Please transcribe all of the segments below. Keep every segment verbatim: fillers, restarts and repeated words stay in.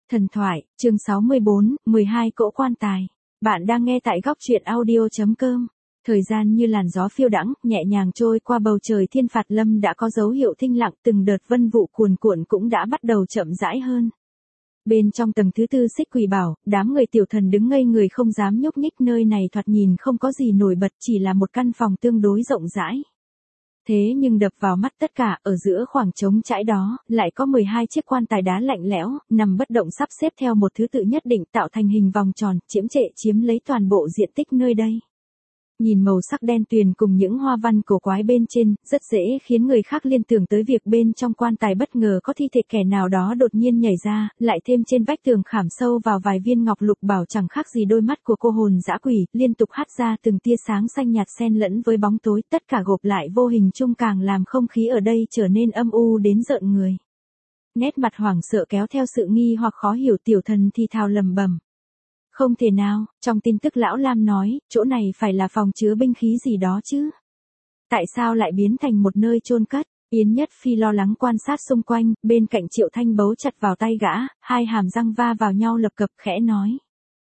Thần thoại, chương sáu mươi bốn, mười hai cỗ quan tài. Bạn đang nghe tại góc truyện audio chấm com. Thời gian như làn gió phiêu đãng, nhẹ nhàng trôi qua bầu trời Thiên Phạt Lâm đã có dấu hiệu thinh lặng, từng đợt vân vụ cuồn cuộn cũng đã bắt đầu chậm rãi hơn. Bên trong tầng thứ tư Xích Quỷ Bảo, đám người tiểu thần đứng ngây người không dám nhúc nhích, nơi này thoạt nhìn không có gì nổi bật, chỉ là một căn phòng tương đối rộng rãi. Thế nhưng đập vào mắt tất cả, ở giữa khoảng trống trải đó, lại có mười hai chiếc quan tài đá lạnh lẽo, nằm bất động sắp xếp theo một thứ tự nhất định tạo thành hình vòng tròn, chiếm trệ chiếm lấy toàn bộ diện tích nơi đây. Nhìn màu sắc đen tuyền cùng những hoa văn cổ quái bên trên, rất dễ khiến người khác liên tưởng tới việc bên trong quan tài bất ngờ có thi thể kẻ nào đó đột nhiên nhảy ra, lại thêm trên vách tường khảm sâu vào vài viên ngọc lục bảo chẳng khác gì đôi mắt của cô hồn dã quỷ, liên tục hắt ra từng tia sáng xanh nhạt xen lẫn với bóng tối, tất cả gộp lại vô hình chung càng làm không khí ở đây trở nên âm u đến rợn người. Nét mặt hoảng sợ kéo theo sự nghi hoặc khó hiểu, tiểu thần thì thào lầm bầm. Không thể nào, trong tin tức lão Lam nói, chỗ này phải là phòng chứa binh khí gì đó chứ. Tại sao lại biến thành một nơi chôn cất? Yến Nhất Phi lo lắng quan sát xung quanh, bên cạnh Triệu Thanh bấu chặt vào tay gã, hai hàm răng va vào nhau lập cập khẽ nói.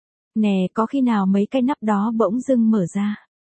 Nè, có khi nào mấy cái nắp đó bỗng dưng mở ra?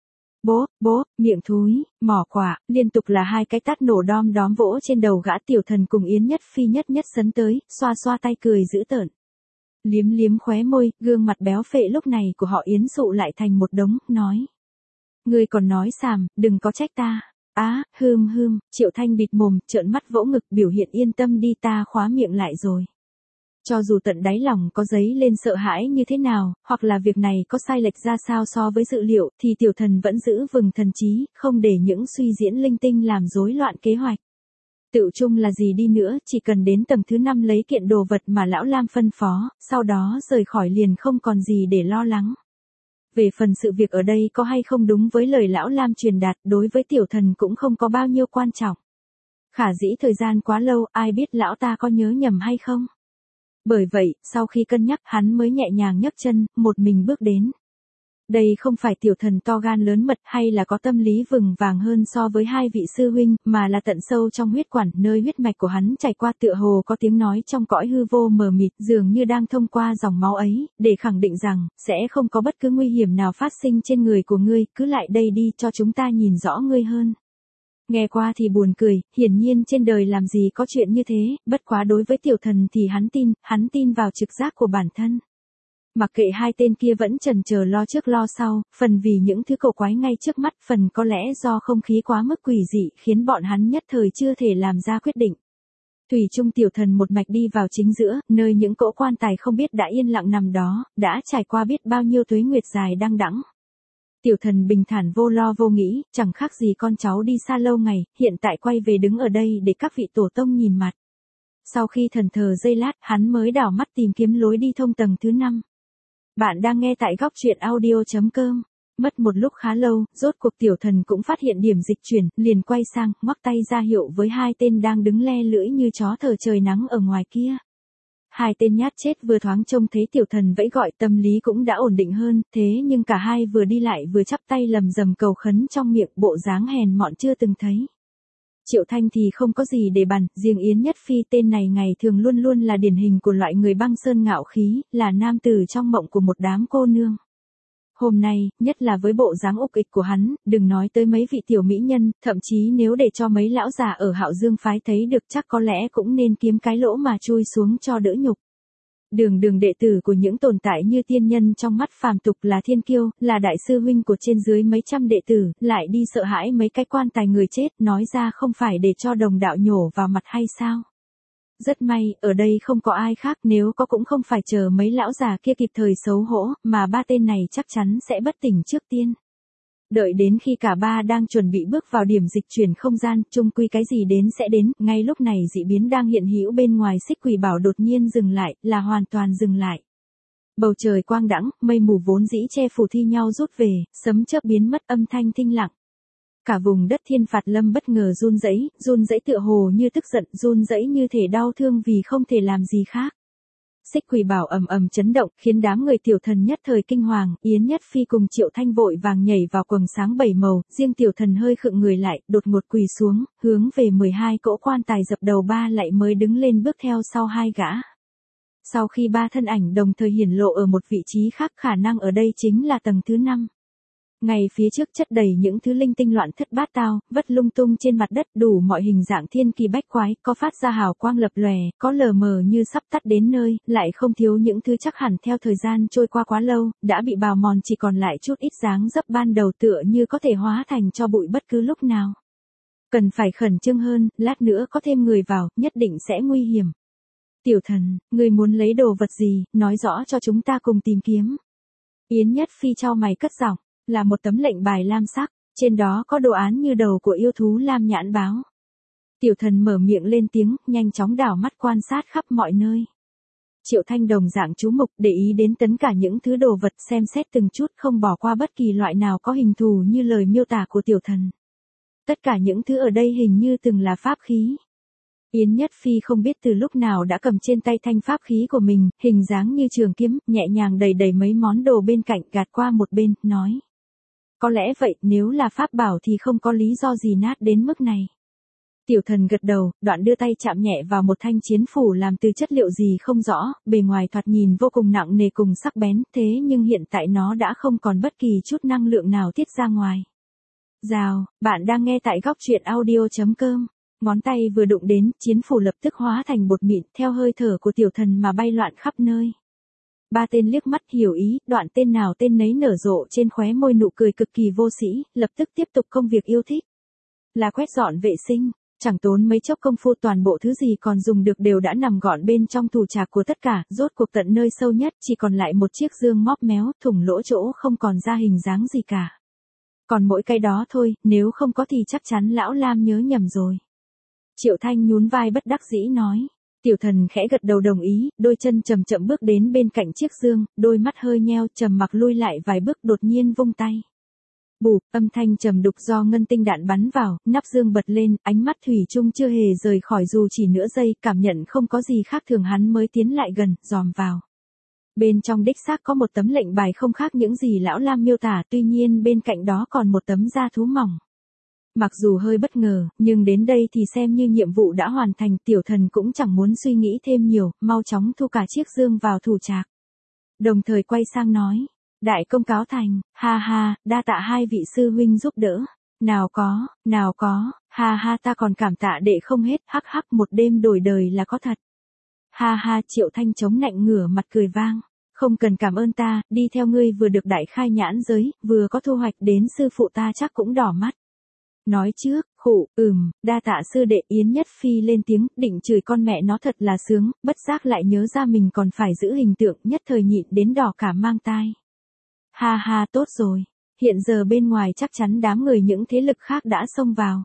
Bố, bố, miệng thúi, mỏ quả, liên tục là hai cái tát nổ đom đóm vỗ trên đầu gã. Tiểu thần cùng Yến Nhất Phi nhất nhất sấn tới, xoa xoa tay cười dữ tợn. Liếm liếm khóe môi, gương mặt béo phệ lúc này của họ Yến sụ lại thành một đống, nói. Ngươi còn nói xàm, đừng có trách ta. Á, à, hưm hưm, Triệu Thanh bịt mồm, trợn mắt vỗ ngực, biểu hiện yên tâm đi, ta khóa miệng lại rồi. Cho dù tận đáy lòng có dấy lên sợ hãi như thế nào, hoặc là việc này có sai lệch ra sao so với dự liệu, thì tiểu thần vẫn giữ vừng thần trí, không để những suy diễn linh tinh làm rối loạn kế hoạch. Tựu chung là gì đi nữa, chỉ cần đến tầng thứ năm lấy kiện đồ vật mà lão Lam phân phó, sau đó rời khỏi liền không còn gì để lo lắng. Về phần sự việc ở đây có hay không đúng với lời lão Lam truyền đạt, đối với tiểu thần cũng không có bao nhiêu quan trọng. Khả dĩ thời gian quá lâu, ai biết lão ta có nhớ nhầm hay không. Bởi vậy, sau khi cân nhắc, hắn mới nhẹ nhàng nhấc chân, một mình bước đến. Đây không phải tiểu thần to gan lớn mật hay là có tâm lý vừng vàng hơn so với hai vị sư huynh, mà là tận sâu trong huyết quản, nơi huyết mạch của hắn chảy qua, tựa hồ có tiếng nói trong cõi hư vô mờ mịt, dường như đang thông qua dòng máu ấy, để khẳng định rằng, sẽ không có bất cứ nguy hiểm nào phát sinh trên người của ngươi, cứ lại đây đi cho chúng ta nhìn rõ ngươi hơn. Nghe qua thì buồn cười, hiển nhiên trên đời làm gì có chuyện như thế, bất quá đối với tiểu thần thì hắn tin, hắn tin vào trực giác của bản thân. Mặc kệ hai tên kia vẫn chần chờ lo trước lo sau, phần vì những thứ cổ quái ngay trước mắt, phần có lẽ do không khí quá mức quỷ dị khiến bọn hắn nhất thời chưa thể làm ra quyết định. Thủy chung tiểu thần một mạch đi vào chính giữa, nơi những cỗ quan tài không biết đã yên lặng nằm đó, đã trải qua biết bao nhiêu tuế nguyệt dài đăng đẵng. Tiểu thần bình thản vô lo vô nghĩ, chẳng khác gì con cháu đi xa lâu ngày, hiện tại quay về đứng ở đây để các vị tổ tông nhìn mặt. Sau khi thần thờ giây lát, hắn mới đảo mắt tìm kiếm lối đi thông tầng thứ năm. Bạn đang nghe tại góc truyện audio chấm com. Mất một lúc khá lâu, rốt cuộc tiểu thần cũng phát hiện điểm dịch chuyển, liền quay sang, ngoắc tay ra hiệu với hai tên đang đứng le lưỡi như chó thở trời nắng ở ngoài kia. Hai tên nhát chết vừa thoáng trông thấy tiểu thần vẫy gọi, tâm lý cũng đã ổn định hơn, thế nhưng cả hai vừa đi lại vừa chắp tay lầm rầm cầu khấn trong miệng, bộ dáng hèn mọn chưa từng thấy. Triệu Thanh thì không có gì để bàn, riêng Yến Nhất Phi tên này ngày thường luôn luôn là điển hình của loại người băng sơn ngạo khí, là nam tử trong mộng của một đám cô nương. Hôm nay, nhất là với bộ dáng ục ịch của hắn, đừng nói tới mấy vị tiểu mỹ nhân, thậm chí nếu để cho mấy lão già ở Hạo Dương phái thấy được chắc có lẽ cũng nên kiếm cái lỗ mà chui xuống cho đỡ nhục. Đường đường đệ tử của những tồn tại như tiên nhân trong mắt phàm tục, là thiên kiêu, là đại sư huynh của trên dưới mấy trăm đệ tử, lại đi sợ hãi mấy cái quan tài người chết, nói ra không phải để cho đồng đạo nhổ vào mặt hay sao? Rất may, ở đây không có ai khác, nếu có cũng không phải chờ mấy lão già kia kịp thời xấu hổ, mà ba tên này chắc chắn sẽ bất tỉnh trước tiên. Đợi đến khi cả ba đang chuẩn bị bước vào điểm dịch chuyển không gian, chung quy cái gì đến sẽ đến, ngay lúc này dị biến đang hiện hữu bên ngoài Xích Quỷ Bảo đột nhiên dừng lại, là hoàn toàn dừng lại. Bầu trời quang đãng, mây mù vốn dĩ che phủ thi nhau rút về, sấm chớp biến mất, âm thanh thinh lặng. Cả vùng đất Thiên Phạt Lâm bất ngờ run rẩy, run rẩy tựa hồ như tức giận, run rẩy như thể đau thương vì không thể làm gì khác. Xích Quỷ Bảo ầm ầm chấn động, khiến đám người tiểu thần nhất thời kinh hoàng, Yến Nhất Phi cùng Triệu Thanh vội vàng nhảy vào quầng sáng bảy màu, riêng tiểu thần hơi khựng người lại, đột ngột quỳ xuống, hướng về mười hai cỗ quan tài dập đầu ba lạy mới đứng lên bước theo sau hai gã. Sau khi ba thân ảnh đồng thời hiển lộ ở một vị trí khác, khả năng ở đây chính là tầng thứ năm. Ngay phía trước chất đầy những thứ linh tinh loạn thất bát tao, vất lung tung trên mặt đất, đủ mọi hình dạng thiên kỳ bách quái, có phát ra hào quang lập lòe, có lờ mờ như sắp tắt đến nơi, lại không thiếu những thứ chắc hẳn theo thời gian trôi qua quá lâu, đã bị bào mòn, chỉ còn lại chút ít dáng dấp ban đầu, tựa như có thể hóa thành tro bụi bất cứ lúc nào. Cần phải khẩn trương hơn, lát nữa có thêm người vào, nhất định sẽ nguy hiểm. Tiểu thần, người muốn lấy đồ vật gì, nói rõ cho chúng ta cùng tìm kiếm. Yến Nhất Phi chau mày cất giọng, là một tấm lệnh bài lam sắc, trên đó có đồ án như đầu của yêu thú lam nhãn báo. Tiểu thần mở miệng lên tiếng, nhanh chóng đảo mắt quan sát khắp mọi nơi. Triệu Thanh đồng dạng chú mục, để ý đến tất cả những thứ đồ vật, xem xét từng chút, không bỏ qua bất kỳ loại nào có hình thù như lời miêu tả của tiểu thần. Tất cả những thứ ở đây hình như từng là pháp khí. Yến Nhất Phi không biết từ lúc nào đã cầm trên tay thanh pháp khí của mình, hình dáng như trường kiếm, nhẹ nhàng đẩy đẩy mấy món đồ bên cạnh, gạt qua một bên, nói. Có lẽ vậy, nếu là pháp bảo thì không có lý do gì nát đến mức này. Tiểu thần gật đầu, đoạn đưa tay chạm nhẹ vào một thanh chiến phủ làm từ chất liệu gì không rõ, bề ngoài thoạt nhìn vô cùng nặng nề cùng sắc bén, thế nhưng hiện tại nó đã không còn bất kỳ chút năng lượng nào tiết ra ngoài. Rào, bạn đang nghe tại góc truyện audio chấm com. Ngón tay vừa đụng đến, chiến phủ lập tức hóa thành bột mịn, theo hơi thở của tiểu thần mà bay loạn khắp nơi. Ba tên liếc mắt hiểu ý, đoạn tên nào tên nấy nở rộ trên khóe môi nụ cười cực kỳ vô sĩ, lập tức tiếp tục công việc yêu thích. Là quét dọn vệ sinh, chẳng tốn mấy chốc công phu, toàn bộ thứ gì còn dùng được đều đã nằm gọn bên trong tủ trạc của tất cả, rốt cuộc tận nơi sâu nhất chỉ còn lại một chiếc dương móp méo, thủng lỗ chỗ không còn ra hình dáng gì cả. Còn mỗi cái đó thôi, nếu không có thì chắc chắn lão Lam nhớ nhầm rồi. Triệu Thanh nhún vai bất đắc dĩ nói. Tiểu thần khẽ gật đầu đồng ý, đôi chân chậm chậm bước đến bên cạnh chiếc dương, đôi mắt hơi nheo, trầm mặc lui lại vài bước, đột nhiên vung tay. Bụp, âm thanh trầm đục do ngân tinh đạn bắn vào, nắp dương bật lên, ánh mắt thủy chung chưa hề rời khỏi dù chỉ nửa giây, cảm nhận không có gì khác thường, hắn mới tiến lại gần, dòm vào. Bên trong đích xác có một tấm lệnh bài không khác những gì lão Lam miêu tả, tuy nhiên bên cạnh đó còn một tấm da thú mỏng. Mặc dù hơi bất ngờ, nhưng đến đây thì xem như nhiệm vụ đã hoàn thành, tiểu thần cũng chẳng muốn suy nghĩ thêm nhiều, mau chóng thu cả chiếc dương vào thủ trạc. Đồng thời quay sang nói, đại công cáo thành, ha ha, đa tạ hai vị sư huynh giúp đỡ. Nào có, nào có, ha ha, ta còn cảm tạ đệ không hết, hắc hắc, một đêm đổi đời là có thật. Ha ha, Triệu Thanh chống nạnh ngửa mặt cười vang. Không cần cảm ơn ta, đi theo ngươi vừa được đại khai nhãn giới, vừa có thu hoạch, đến sư phụ ta chắc cũng đỏ mắt. Nói trước, khụ, ừm, đa tạ sư đệ. Yến Nhất Phi lên tiếng, định chửi con mẹ nó thật là sướng, bất giác lại nhớ ra mình còn phải giữ hình tượng, nhất thời nhịn đến đỏ cả mang tai. Ha ha, tốt rồi, hiện giờ bên ngoài chắc chắn đám người những thế lực khác đã xông vào.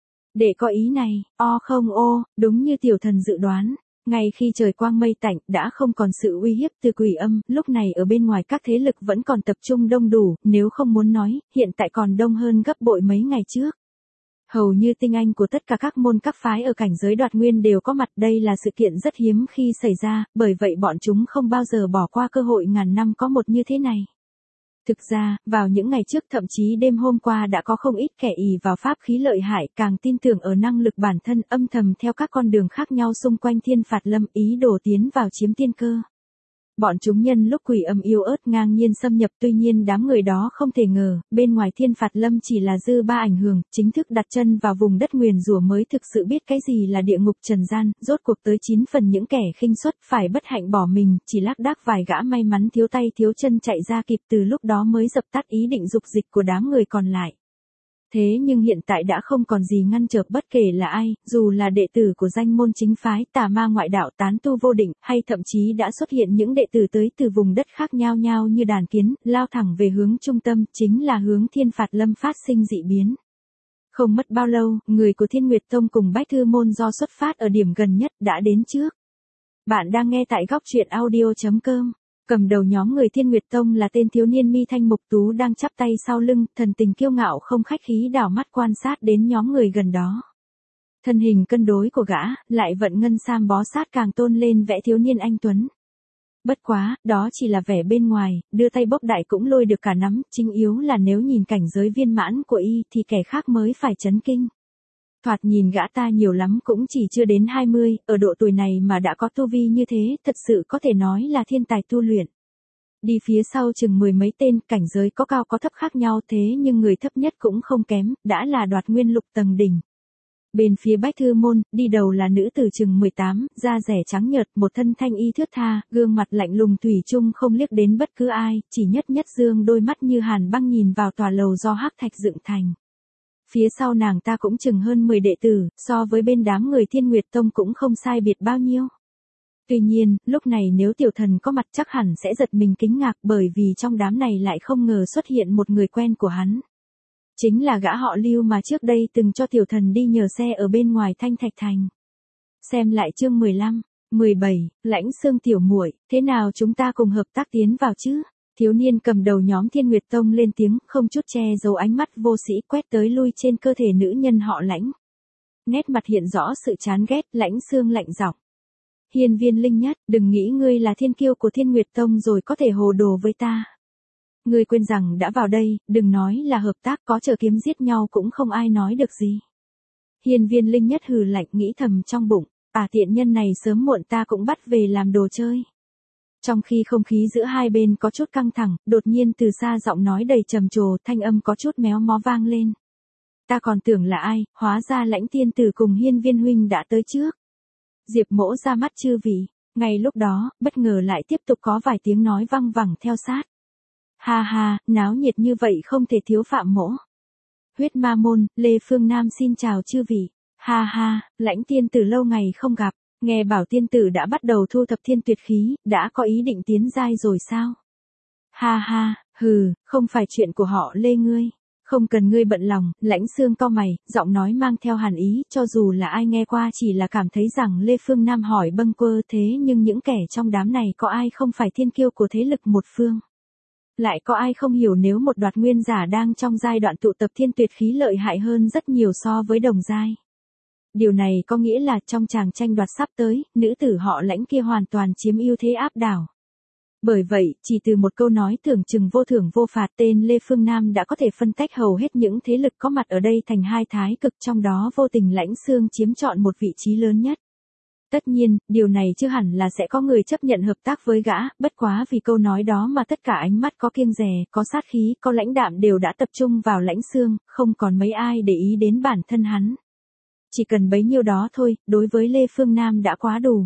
Đệ có ý này, o không ô, đúng như tiểu thần dự đoán. Ngay khi trời quang mây tạnh, đã không còn sự uy hiếp từ quỷ âm, lúc này ở bên ngoài các thế lực vẫn còn tập trung đông đủ, nếu không muốn nói, hiện tại còn đông hơn gấp bội mấy ngày trước. Hầu như tinh anh của tất cả các môn các phái ở cảnh giới đoạt nguyên đều có mặt, đây là sự kiện rất hiếm khi xảy ra, bởi vậy bọn chúng không bao giờ bỏ qua cơ hội ngàn năm có một như thế này. Thực ra, vào những ngày trước, thậm chí đêm hôm qua đã có không ít kẻ ỷ vào pháp khí lợi hại, càng tin tưởng ở năng lực bản thân, âm thầm theo các con đường khác nhau xung quanh Thiên Phạt Lâm, ý đồ tiến vào chiếm tiên cơ. Bọn chúng nhân lúc quỷ âm yếu ớt ngang nhiên xâm nhập, tuy nhiên đám người đó không thể ngờ, bên ngoài Thiên Phạt Lâm chỉ là dư ba ảnh hưởng, chính thức đặt chân vào vùng đất nguyền rủa mới thực sự biết cái gì là địa ngục trần gian, rốt cuộc tới chín phần những kẻ khinh suất phải bất hạnh bỏ mình, chỉ lác đác vài gã may mắn thiếu tay thiếu chân chạy ra kịp, từ lúc đó mới dập tắt ý định dục dịch của đám người còn lại. Thế nhưng hiện tại đã không còn gì ngăn trở bất kể là ai, dù là đệ tử của danh môn chính phái, tà ma ngoại đạo, tán tu vô định, hay thậm chí đã xuất hiện những đệ tử tới từ vùng đất khác nhao nhao như đàn kiến, lao thẳng về hướng trung tâm, chính là hướng Thiên Phạt Lâm phát sinh dị biến. Không mất bao lâu, người của Thiên Nguyệt Tông cùng Bách Thư Môn do xuất phát ở điểm gần nhất đã đến trước. Bạn đang nghe tại góc truyện audio chấm com. Cầm đầu nhóm người Thiên Nguyệt Tông là tên thiếu niên mi thanh mục tú đang chắp tay sau lưng, thần tình kiêu ngạo không khách khí đảo mắt quan sát đến nhóm người gần đó. Thân hình cân đối của gã, lại vận ngân sam bó sát càng tôn lên vẻ thiếu niên anh tuấn. Bất quá, đó chỉ là vẻ bên ngoài, đưa tay bốc đại cũng lôi được cả nắm, chính yếu là nếu nhìn cảnh giới viên mãn của y thì kẻ khác mới phải chấn kinh. Thoạt nhìn gã ta nhiều lắm cũng chỉ chưa đến hai mươi, ở độ tuổi này mà đã có tu vi như thế, thật sự có thể nói là thiên tài tu luyện. Đi phía sau chừng mười mấy tên, cảnh giới có cao có thấp khác nhau thế nhưng người thấp nhất cũng không kém, đã là đoạt nguyên lục tầng đỉnh. Bên phía Bách Thư Môn, đi đầu là nữ tử chừng mười tám, da rẻ trắng nhợt, một thân thanh y thướt tha, gương mặt lạnh lùng thủy chung không liếc đến bất cứ ai, chỉ nhất nhất dương đôi mắt như hàn băng nhìn vào tòa lầu do hắc thạch dựng thành. Phía sau nàng ta cũng chừng hơn mười đệ tử, so với bên đám người Thiên Nguyệt Tông cũng không sai biệt bao nhiêu. Tuy nhiên, lúc này nếu tiểu thần có mặt chắc hẳn sẽ giật mình kính ngạc bởi vì trong đám này lại không ngờ xuất hiện một người quen của hắn. Chính là gã họ Lưu mà trước đây từng cho tiểu thần đi nhờ xe ở bên ngoài Thanh Thạch Thành. Xem lại chương mười lăm, mười bảy, Lãnh Xương tiểu muội, thế nào chúng ta cùng hợp tác tiến vào chứ? Thiếu niên cầm đầu nhóm Thiên Nguyệt Tông lên tiếng, không chút che giấu ánh mắt vô sĩ quét tới lui trên cơ thể nữ nhân họ Lãnh. Nét mặt hiện rõ sự chán ghét, Lãnh Xương lạnh giọng. Hiên Viên Linh Nhất, đừng nghĩ ngươi là thiên kiêu của Thiên Nguyệt Tông rồi có thể hồ đồ với ta. Ngươi quên rằng đã vào đây, đừng nói là hợp tác, có chờ kiếm giết nhau cũng không ai nói được gì. Hiên Viên Linh Nhất hừ lạnh nghĩ thầm trong bụng, à tiện nhân này sớm muộn ta cũng bắt về làm đồ chơi. Trong khi không khí giữa hai bên có chút căng thẳng, đột nhiên từ xa giọng nói đầy trầm trồ, thanh âm có chút méo mó vang lên. Ta còn tưởng là ai, hóa ra Lãnh tiên tử cùng Hiên Viên huynh đã tới trước. Diệp Mỗ ra mắt chư vị, ngay lúc đó, bất ngờ lại tiếp tục có vài tiếng nói văng vẳng theo sát. Ha ha, náo nhiệt như vậy không thể thiếu Phạm Mỗ. Huyết Ma Môn, Lê Phương Nam xin chào chư vị. Ha ha, Lãnh tiên tử lâu ngày không gặp, nghe bảo tiên tử đã bắt đầu thu thập thiên tuyệt khí, đã có ý định tiến giai rồi sao? Ha ha, hừ, không phải chuyện của họ Lê ngươi. Không cần ngươi bận lòng, Lãnh Xương cau mày, giọng nói mang theo hàn ý, cho dù là ai nghe qua chỉ là cảm thấy rằng Lê Phương Nam hỏi bâng quơ thế nhưng những kẻ trong đám này có ai không phải thiên kiêu của thế lực một phương. Lại có ai không hiểu nếu một đoạt nguyên giả đang trong giai đoạn tụ tập thiên tuyệt khí lợi hại hơn rất nhiều so với đồng giai. Điều này có nghĩa là trong tràng tranh đoạt sắp tới, nữ tử họ Lãnh kia hoàn toàn chiếm ưu thế áp đảo. Bởi vậy, chỉ từ một câu nói tưởng chừng vô thưởng vô phạt tên Lê Phương Nam đã có thể phân tách hầu hết những thế lực có mặt ở đây thành hai thái cực, trong đó vô tình Lãnh Xương chiếm trọn một vị trí lớn nhất. Tất nhiên, điều này chưa hẳn là sẽ có người chấp nhận hợp tác với gã, bất quá vì câu nói đó mà tất cả ánh mắt có kiêng dè, có sát khí, có lãnh đạm đều đã tập trung vào Lãnh Xương, không còn mấy ai để ý đến bản thân hắn. Chỉ cần bấy nhiêu đó thôi, đối với Lê Phương Nam đã quá đủ.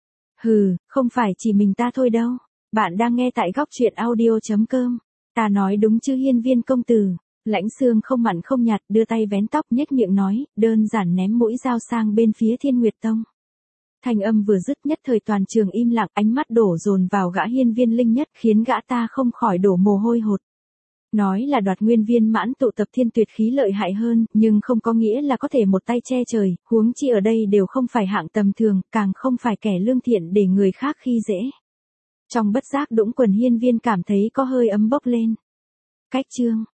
Hừ, không phải chỉ mình ta thôi đâu. Bạn đang nghe tại góc truyện audio chấm com. Ta nói đúng chứ Hiên Viên công tử. Lãnh Xương không mặn không nhạt đưa tay vén tóc nhếch miệng nói, đơn giản ném mũi dao sang bên phía Thiên Nguyệt Tông. Thanh âm vừa dứt nhất thời toàn trường im lặng, ánh mắt đổ dồn vào gã Hiên Viên Linh Nhất khiến gã ta không khỏi đổ mồ hôi hột. Nói là đoạt nguyên viên mãn tụ tập thiên tuyệt khí lợi hại hơn, nhưng không có nghĩa là có thể một tay che trời, huống chi ở đây đều không phải hạng tầm thường, càng không phải kẻ lương thiện để người khác khi dễ. Trong bất giác đũng quần Hiên Viên cảm thấy có hơi ấm bốc lên. Cách chương